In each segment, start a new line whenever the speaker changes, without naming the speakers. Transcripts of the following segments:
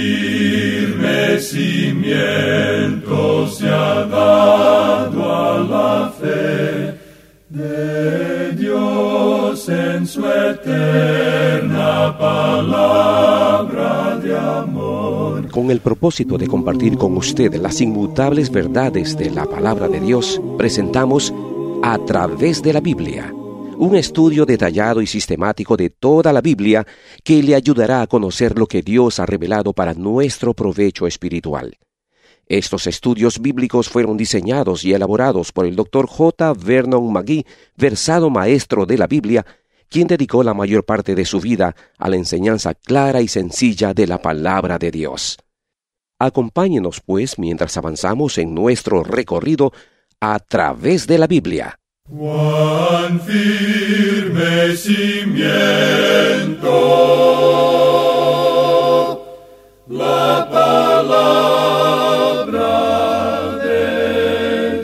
firme cimiento se ha dado a la fe de Dios en su eterna palabra de amor.
Con el propósito de compartir con usted las inmutables verdades de la palabra de Dios, presentamos A Través de la Biblia, un estudio detallado y sistemático de toda la Biblia que le ayudará a conocer lo que Dios ha revelado para nuestro provecho espiritual. Estos estudios bíblicos fueron diseñados y elaborados por el Dr. J. Vernon McGee, versado maestro de la Biblia, quien dedicó la mayor parte de su vida a la enseñanza clara y sencilla de la palabra de Dios. Acompáñenos, pues, mientras avanzamos en nuestro recorrido a través de la Biblia.
Cuán firme cimiento la palabra de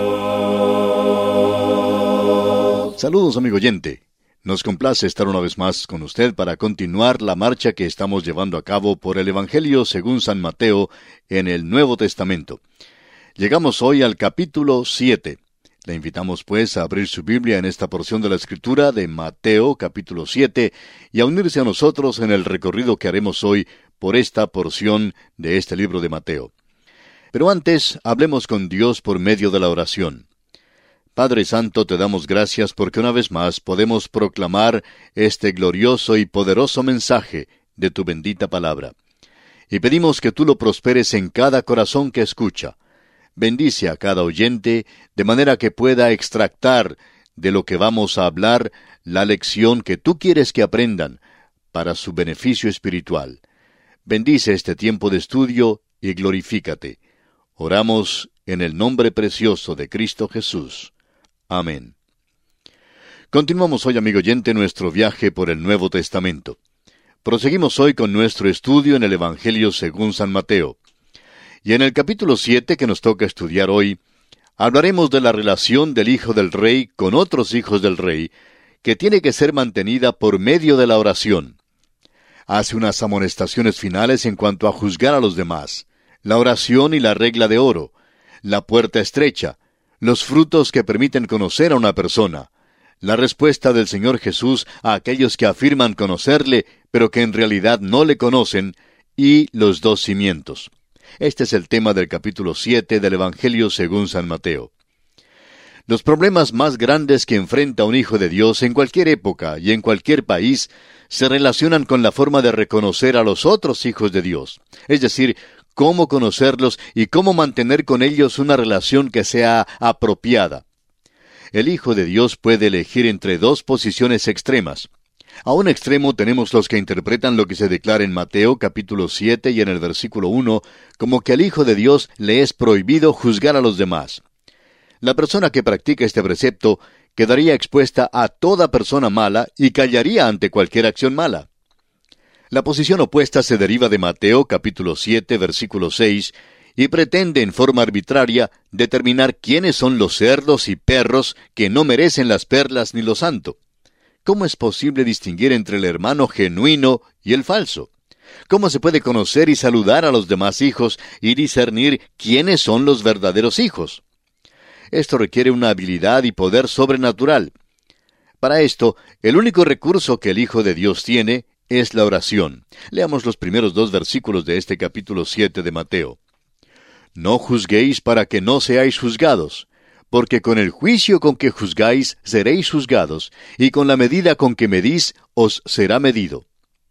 Dios.
Saludos, amigo oyente. Nos complace estar una vez más con usted para continuar la marcha que estamos llevando a cabo por el Evangelio según San Mateo en el Nuevo Testamento. Llegamos hoy al capítulo 7. Le invitamos pues a abrir su Biblia en esta porción de la Escritura de Mateo capítulo 7 y a unirse a nosotros en el recorrido que haremos hoy por esta porción de este libro de Mateo. Pero antes, hablemos con Dios por medio de la oración. Padre Santo, te damos gracias porque una vez más podemos proclamar este glorioso y poderoso mensaje de tu bendita palabra. Y pedimos que tú lo prosperes en cada corazón que escucha. Bendice a cada oyente de manera que pueda extractar de lo que vamos a hablar la lección que tú quieres que aprendan para su beneficio espiritual. Bendice este tiempo de estudio y glorifícate. Oramos en el nombre precioso de Cristo Jesús. Amén. Continuamos hoy, amigo oyente, nuestro viaje por el Nuevo Testamento. Proseguimos hoy con nuestro estudio en el Evangelio según San Mateo. Y en el capítulo 7 que nos toca estudiar hoy, hablaremos de la relación del Hijo del Rey con otros hijos del Rey, que tiene que ser mantenida por medio de la oración. Hace unas amonestaciones finales en cuanto a juzgar a los demás, la oración y la regla de oro, la puerta estrecha, los frutos que permiten conocer a una persona, la respuesta del Señor Jesús a aquellos que afirman conocerle, pero que en realidad no le conocen, y los dos cimientos. Este es el tema del capítulo 7 del Evangelio según San Mateo. Los problemas más grandes que enfrenta un hijo de Dios en cualquier época y en cualquier país se relacionan con la forma de reconocer a los otros hijos de Dios, es decir, cómo conocerlos y cómo mantener con ellos una relación que sea apropiada. El Hijo de Dios puede elegir entre dos posiciones extremas. A un extremo tenemos los que interpretan lo que se declara en Mateo capítulo 7 y en el versículo 1, como que al Hijo de Dios le es prohibido juzgar a los demás. La persona que practica este precepto quedaría expuesta a toda persona mala y callaría ante cualquier acción mala. La posición opuesta se deriva de Mateo capítulo 7 versículo 6 y pretende en forma arbitraria determinar quiénes son los cerdos y perros que no merecen las perlas ni lo santo. ¿Cómo es posible distinguir entre el hermano genuino y el falso? ¿Cómo se puede conocer y saludar a los demás hijos y discernir quiénes son los verdaderos hijos? Esto requiere una habilidad y poder sobrenatural. Para esto, el único recurso que el Hijo de Dios tiene es la oración. Leamos los primeros 2 versículos de este capítulo 7 de Mateo. No juzguéis para que no seáis juzgados, porque con el juicio con que juzgáis seréis juzgados, y con la medida con que medís os será medido.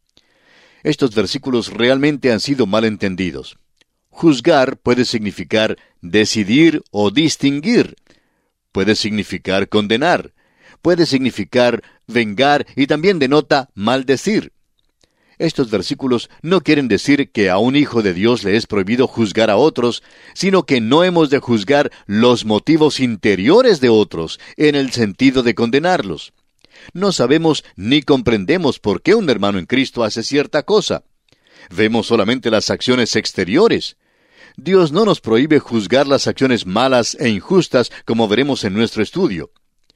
Estos versículos realmente han sido mal entendidos. Juzgar puede significar decidir o distinguir. Puede significar condenar. Puede significar vengar y también denota maldecir. Estos versículos no quieren decir que a un hijo de Dios le es prohibido juzgar a otros, sino que no hemos de juzgar los motivos interiores de otros, en el sentido de condenarlos. No sabemos ni comprendemos por qué un hermano en Cristo hace cierta cosa. Vemos solamente las acciones exteriores. Dios no nos prohíbe juzgar las acciones malas e injustas, como veremos en nuestro estudio.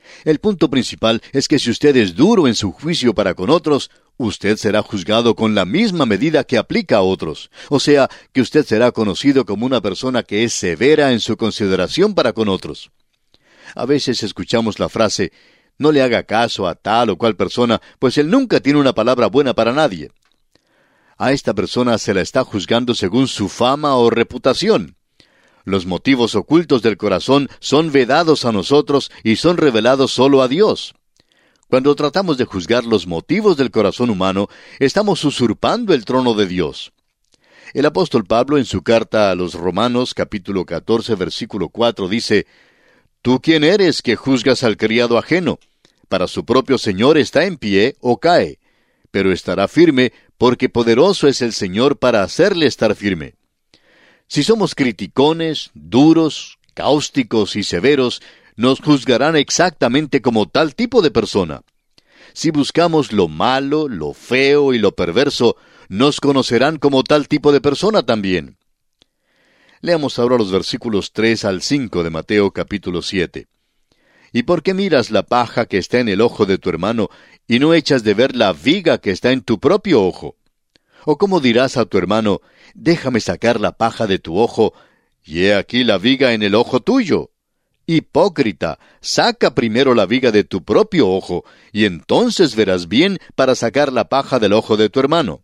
El punto principal es que si usted es duro en su juicio para con otros, usted será juzgado con la misma medida que aplica a otros. O sea, que usted será conocido como una persona que es severa en su consideración para con otros. A veces escuchamos la frase, no le haga caso a tal o cual persona, pues él nunca tiene una palabra buena para nadie. A esta persona se la está juzgando según su fama o reputación. Los motivos ocultos del corazón son vedados a nosotros y son revelados solo a Dios. Cuando tratamos de juzgar los motivos del corazón humano, estamos usurpando el trono de Dios. El apóstol Pablo en su carta a los Romanos, capítulo 14, versículo 4, dice, ¿Tú quién eres que juzgas al criado ajeno? Para su propio Señor está en pie o cae, pero estará firme, porque poderoso es el Señor para hacerle estar firme. Si somos criticones, duros, cáusticos y severos, nos juzgarán exactamente como tal tipo de persona. Si buscamos lo malo, lo feo y lo perverso, nos conocerán como tal tipo de persona también. Leamos ahora los versículos 3 al 5 de Mateo capítulo 7. ¿Y por qué miras la paja que está en el ojo de tu hermano, y no echas de ver la viga que está en tu propio ojo? ¿O cómo dirás a tu hermano, déjame sacar la paja de tu ojo, y he aquí la viga en el ojo tuyo? Hipócrita, saca primero la viga de tu propio ojo, y entonces verás bien para sacar la paja del ojo de tu hermano.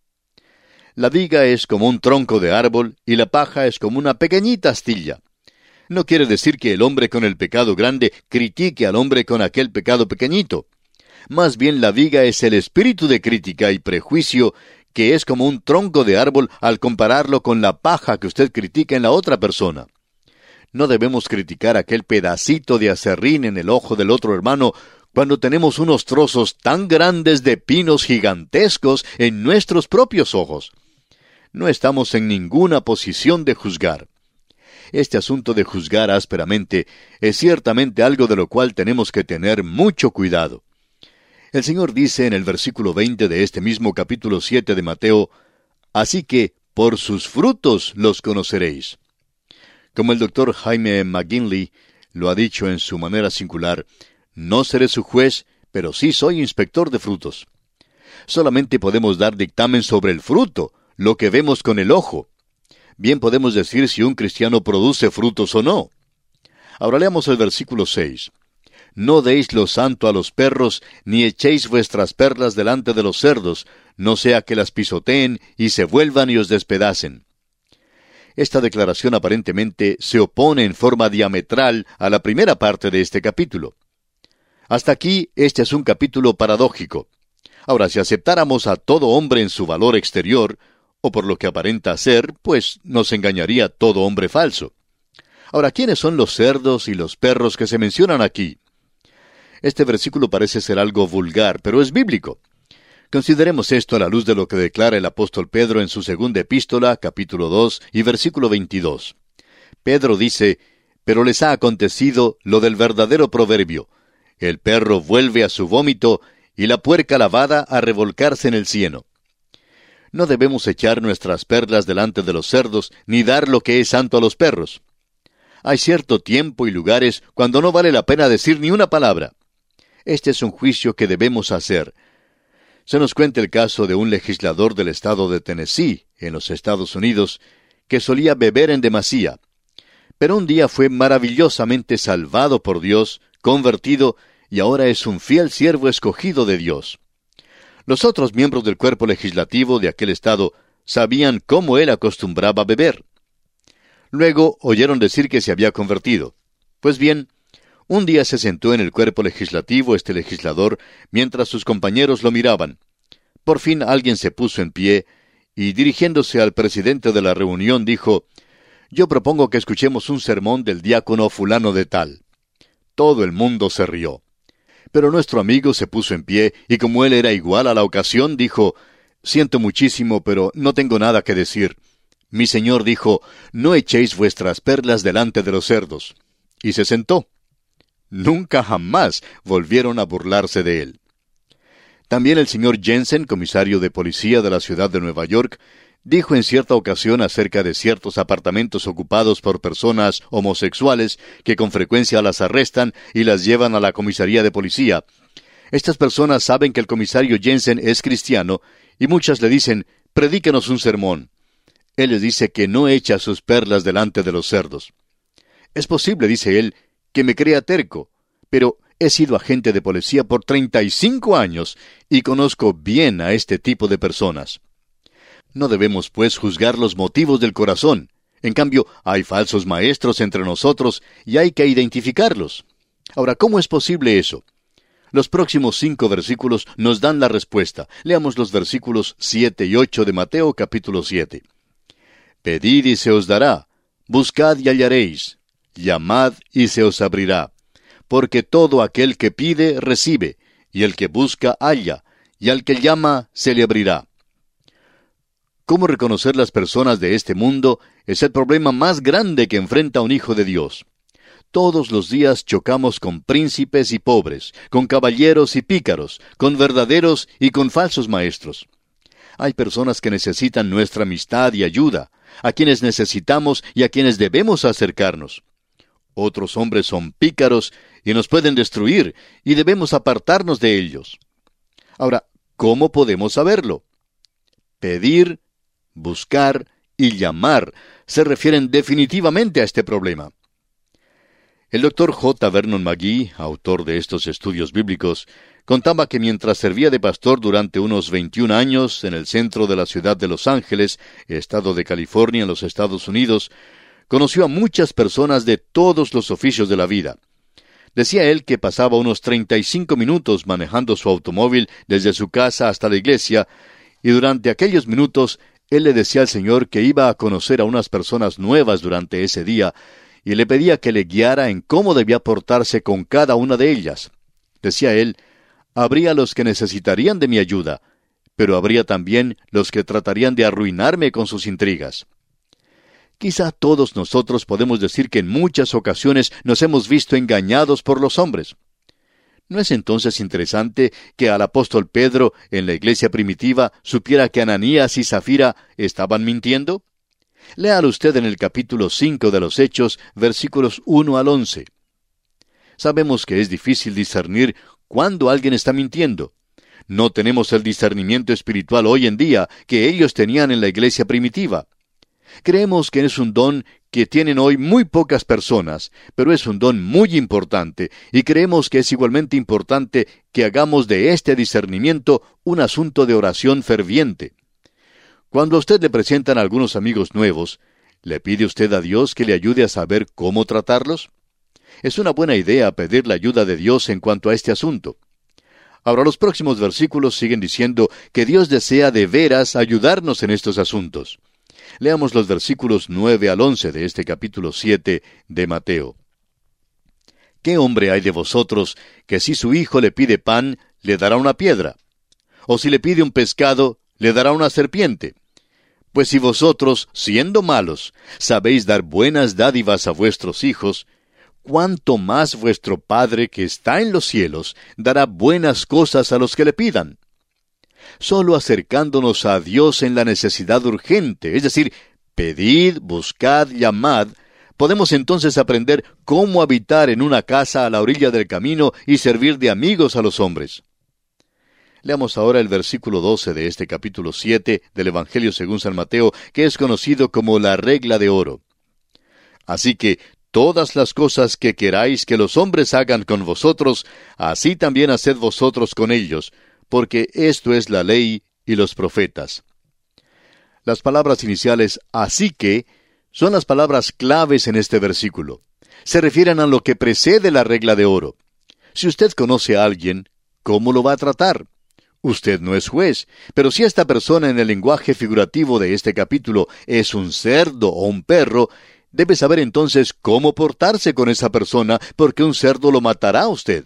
La viga es como un tronco de árbol, y la paja es como una pequeñita astilla. No quiere decir que el hombre con el pecado grande critique al hombre con aquel pecado pequeñito. Más bien la viga es el espíritu de crítica y prejuicio, que es como un tronco de árbol al compararlo con la paja que usted critica en la otra persona. No debemos criticar aquel pedacito de aserrín en el ojo del otro hermano cuando tenemos unos trozos tan grandes de pinos gigantescos en nuestros propios ojos. No estamos en ninguna posición de juzgar. Este asunto de juzgar ásperamente es ciertamente algo de lo cual tenemos que tener mucho cuidado. El Señor dice en el versículo 20 de este mismo capítulo 7 de Mateo, «Así que, por sus frutos los conoceréis». Como el doctor Jaime McGinley lo ha dicho en su manera singular, no seré su juez, pero sí soy inspector de frutos. Solamente podemos dar dictamen sobre el fruto, lo que vemos con el ojo. Bien podemos decir si un cristiano produce frutos o no. Ahora leamos el versículo 6. No deis lo santo a los perros, ni echéis vuestras perlas delante de los cerdos, no sea que las pisoteen y se vuelvan y os despedacen. Esta declaración aparentemente se opone en forma diametral a la primera parte de este capítulo. Hasta aquí, este es un capítulo paradójico. Ahora, si aceptáramos a todo hombre en su valor exterior, o por lo que aparenta ser, pues nos engañaría todo hombre falso. Ahora, ¿quiénes son los cerdos y los perros que se mencionan aquí? Este versículo parece ser algo vulgar, pero es bíblico. Consideremos esto a la luz de lo que declara el apóstol Pedro en su segunda epístola, capítulo 2 y versículo 22. Pedro dice, «Pero les ha acontecido lo del verdadero proverbio. El perro vuelve a su vómito y la puerca lavada a revolcarse en el cieno». No debemos echar nuestras perlas delante de los cerdos, ni dar lo que es santo a los perros. Hay cierto tiempo y lugares cuando no vale la pena decir ni una palabra. Este es un juicio que debemos hacer. Se nos cuenta el caso de un legislador del estado de Tennessee, en los Estados Unidos, que solía beber en demasía. Pero un día fue maravillosamente salvado por Dios, convertido, y ahora es un fiel siervo escogido de Dios. Los otros miembros del cuerpo legislativo de aquel estado sabían cómo él acostumbraba beber. Luego oyeron decir que se había convertido. Pues bien, un día se sentó en el cuerpo legislativo este legislador mientras sus compañeros lo miraban. Por fin alguien se puso en pie y, dirigiéndose al presidente de la reunión, dijo, «Yo propongo que escuchemos un sermón del diácono fulano de tal». Todo el mundo se rió. Pero nuestro amigo se puso en pie y como él era igual a la ocasión, dijo, «Siento muchísimo, pero no tengo nada que decir. Mi señor dijo, no echéis vuestras perlas delante de los cerdos». Y se sentó. Nunca jamás volvieron a burlarse de él. También el señor Jensen, comisario de policía de la ciudad de Nueva York, dijo en cierta ocasión acerca de ciertos apartamentos ocupados por personas homosexuales que con frecuencia las arrestan y las llevan a la comisaría de policía. Estas personas saben que el comisario Jensen es cristiano y muchas le dicen, predíquenos un sermón. Él les dice que no echa sus perlas delante de los cerdos. Es posible, dice él, que me crea terco, pero he sido agente de policía por 35 años y conozco bien a este tipo de personas. No debemos, pues, juzgar los motivos del corazón. En cambio, hay falsos maestros entre nosotros y hay que identificarlos. Ahora, ¿cómo es posible eso? Los próximos 5 versículos nos dan la respuesta. Leamos los versículos 7 y 8 de Mateo capítulo 7. Pedid y se os dará, buscad y hallaréis, llamad y se os abrirá. Porque todo aquel que pide, recibe, y el que busca, halla, y al que llama, se le abrirá. ¿Cómo reconocer las personas de este mundo? Es el problema más grande que enfrenta un hijo de Dios. Todos los días chocamos con príncipes y pobres, con caballeros y pícaros, con verdaderos y con falsos maestros. Hay personas que necesitan nuestra amistad y ayuda, a quienes necesitamos y a quienes debemos acercarnos. Otros hombres son pícaros y nos pueden destruir, y debemos apartarnos de ellos. Ahora, ¿cómo podemos saberlo? Pedir, buscar y llamar se refieren definitivamente a este problema. El Dr. J. Vernon McGee, autor de estos estudios bíblicos, contaba que mientras servía de pastor durante unos 21 años en el centro de la ciudad de Los Ángeles, estado de California, en los Estados Unidos, conoció a muchas personas de todos los oficios de la vida. Decía él que pasaba unos 35 minutos manejando su automóvil desde su casa hasta la iglesia, y durante aquellos minutos él le decía al Señor que iba a conocer a unas personas nuevas durante ese día, y le pedía que le guiara en cómo debía portarse con cada una de ellas. Decía él, habría los que necesitarían de mi ayuda, pero habría también los que tratarían de arruinarme con sus intrigas. Quizá todos nosotros podemos decir que en muchas ocasiones nos hemos visto engañados por los hombres. ¿No es entonces interesante que al apóstol Pedro, en la iglesia primitiva, supiera que Ananías y Zafira estaban mintiendo? Léalo usted en el capítulo 5 de los Hechos, versículos 1 al 11. Sabemos que es difícil discernir cuándo alguien está mintiendo. No tenemos el discernimiento espiritual hoy en día que ellos tenían en la iglesia primitiva. Creemos que es un don que tienen hoy muy pocas personas, pero es un don muy importante, y creemos que es igualmente importante que hagamos de este discernimiento un asunto de oración ferviente. Cuando a usted le presentan a algunos amigos nuevos, ¿le pide usted a Dios que le ayude a saber cómo tratarlos? Es una buena idea pedir la ayuda de Dios en cuanto a este asunto. Ahora los próximos versículos siguen diciendo que Dios desea de veras ayudarnos en estos asuntos. Leamos los versículos 9 al 11 de este capítulo 7 de Mateo. ¿Qué hombre hay de vosotros que si su hijo le pide pan, le dará una piedra? ¿O si le pide un pescado, le dará una serpiente? Pues si vosotros, siendo malos, sabéis dar buenas dádivas a vuestros hijos, ¿cuánto más vuestro Padre que está en los cielos dará buenas cosas a los que le pidan? Solo acercándonos a Dios en la necesidad urgente, es decir, pedid, buscad, llamad, podemos entonces aprender cómo habitar en una casa a la orilla del camino y servir de amigos a los hombres. Leamos ahora el versículo 12 de este capítulo 7 del Evangelio según San Mateo, que es conocido como la regla de oro. Así que todas las cosas que queráis que los hombres hagan con vosotros, así también haced vosotros con ellos, porque esto es la ley y los profetas. Las palabras iniciales así que son las palabras claves en este versículo. Se refieren a lo que precede la regla de oro. Si usted conoce a alguien, ¿cómo lo va a tratar? Usted no es juez, pero si esta persona en el lenguaje figurativo de este capítulo es un cerdo o un perro, debe saber entonces cómo portarse con esa persona, porque un cerdo lo matará a usted.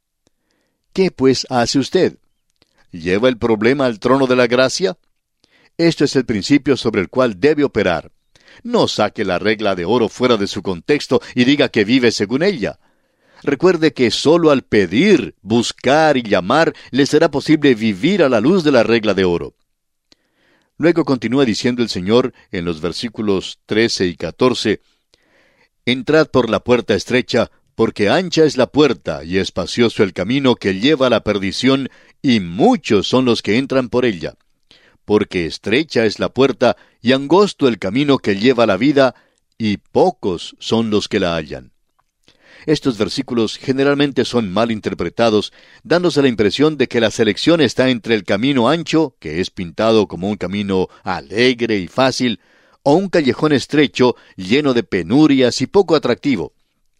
¿Qué pues hace usted? ¿Lleva el problema al trono de la gracia? Esto es el principio sobre el cual debe operar. No saque la regla de oro fuera de su contexto y diga que vive según ella. Recuerde que solo al pedir, buscar y llamar le será posible vivir a la luz de la regla de oro. Luego continúa diciendo el Señor en los versículos 13 y 14, «Entrad por la puerta estrecha, porque ancha es la puerta y espacioso el camino que lleva a la perdición, y muchos son los que entran por ella. Porque estrecha es la puerta y angosto el camino que lleva a la vida, y pocos son los que la hallan». Estos versículos generalmente son mal interpretados, dándose la impresión de que la selección está entre el camino ancho, que es pintado como un camino alegre y fácil, o un callejón estrecho, lleno de penurias y poco atractivo.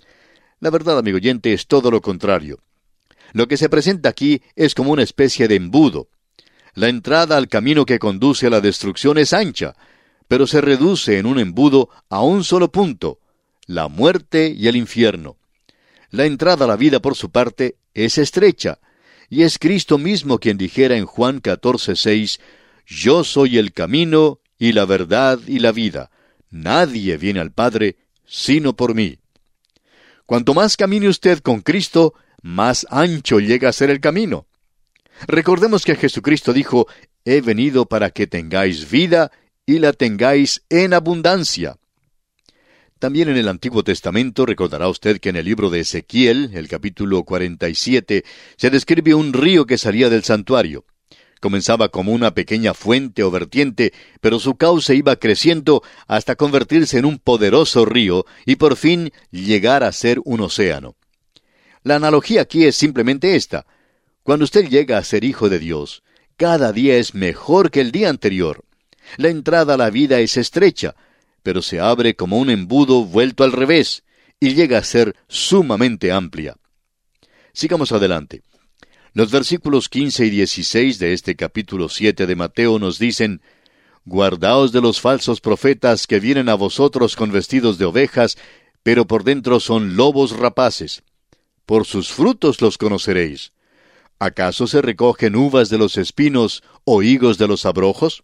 La verdad, amigo oyente, es todo lo contrario. Lo que se presenta aquí es como una especie de embudo. La entrada al camino que conduce a la destrucción es ancha, pero se reduce en un embudo a un solo punto: la muerte y el infierno. La entrada a la vida, por su parte, es estrecha, y es Cristo mismo quien dijera en Juan 14:6, «Yo soy el camino, y la verdad, y la vida. Nadie viene al Padre, sino por mí». Cuanto más camine usted con Cristo, más ancho llega a ser el camino. Recordemos que Jesucristo dijo, «He venido para que tengáis vida, y la tengáis en abundancia». También en el Antiguo Testamento recordará usted que en el libro de Ezequiel, el capítulo 47, se describe un río que salía del santuario. Comenzaba como una pequeña fuente o vertiente, pero su cauce iba creciendo hasta convertirse en un poderoso río y por fin llegar a ser un océano. La analogía aquí es simplemente esta. Cuando usted llega a ser hijo de Dios, cada día es mejor que el día anterior. La entrada a la vida es estrecha, pero se abre como un embudo vuelto al revés, y llega a ser sumamente amplia. Sigamos adelante. Los versículos 15 y 16 de este capítulo 7 de Mateo nos dicen, «Guardaos de los falsos profetas que vienen a vosotros con vestidos de ovejas, pero por dentro son lobos rapaces. Por sus frutos los conoceréis. ¿Acaso se recogen uvas de los espinos o higos de los abrojos?».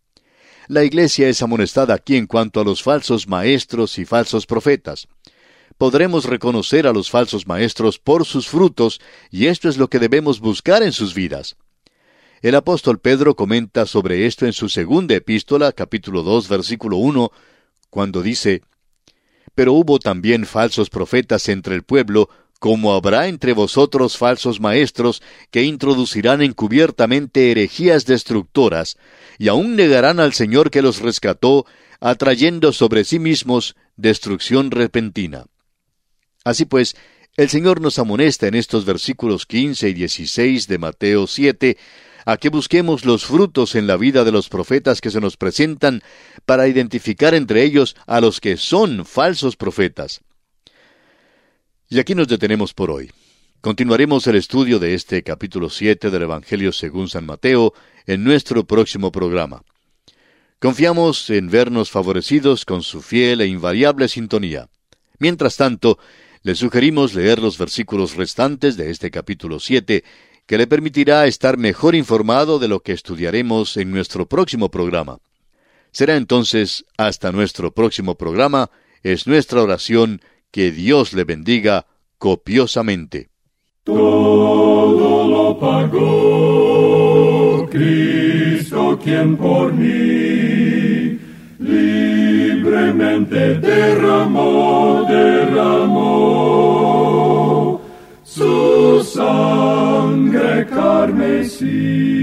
La iglesia es amonestada aquí en cuanto a los falsos maestros y falsos profetas. Podremos reconocer a los falsos maestros por sus frutos, y esto es lo que debemos buscar en sus vidas. El apóstol Pedro comenta sobre esto en su segunda epístola, capítulo 2, versículo 1, cuando dice, «Pero hubo también falsos profetas entre el pueblo, como habrá entre vosotros falsos maestros, que introducirán encubiertamente herejías destructoras, y aún negarán al Señor que los rescató, atrayendo sobre sí mismos destrucción repentina». Así pues, el Señor nos amonesta en estos versículos 15 y 16 de Mateo 7, a que busquemos los frutos en la vida de los profetas que se nos presentan, para identificar entre ellos a los que son falsos profetas. Y aquí nos detenemos por hoy. Continuaremos el estudio de este capítulo 7 del Evangelio según San Mateo en nuestro próximo programa. Confiamos en vernos favorecidos con su fiel e invariable sintonía. Mientras tanto, le sugerimos leer los versículos restantes de este capítulo 7, que le permitirá estar mejor informado de lo que estudiaremos en nuestro próximo programa. Será entonces hasta nuestro próximo programa. Es nuestra oración que Dios le bendiga copiosamente.
Todo lo pagó Cristo, quien por mí libremente derramó su sangre carmesí.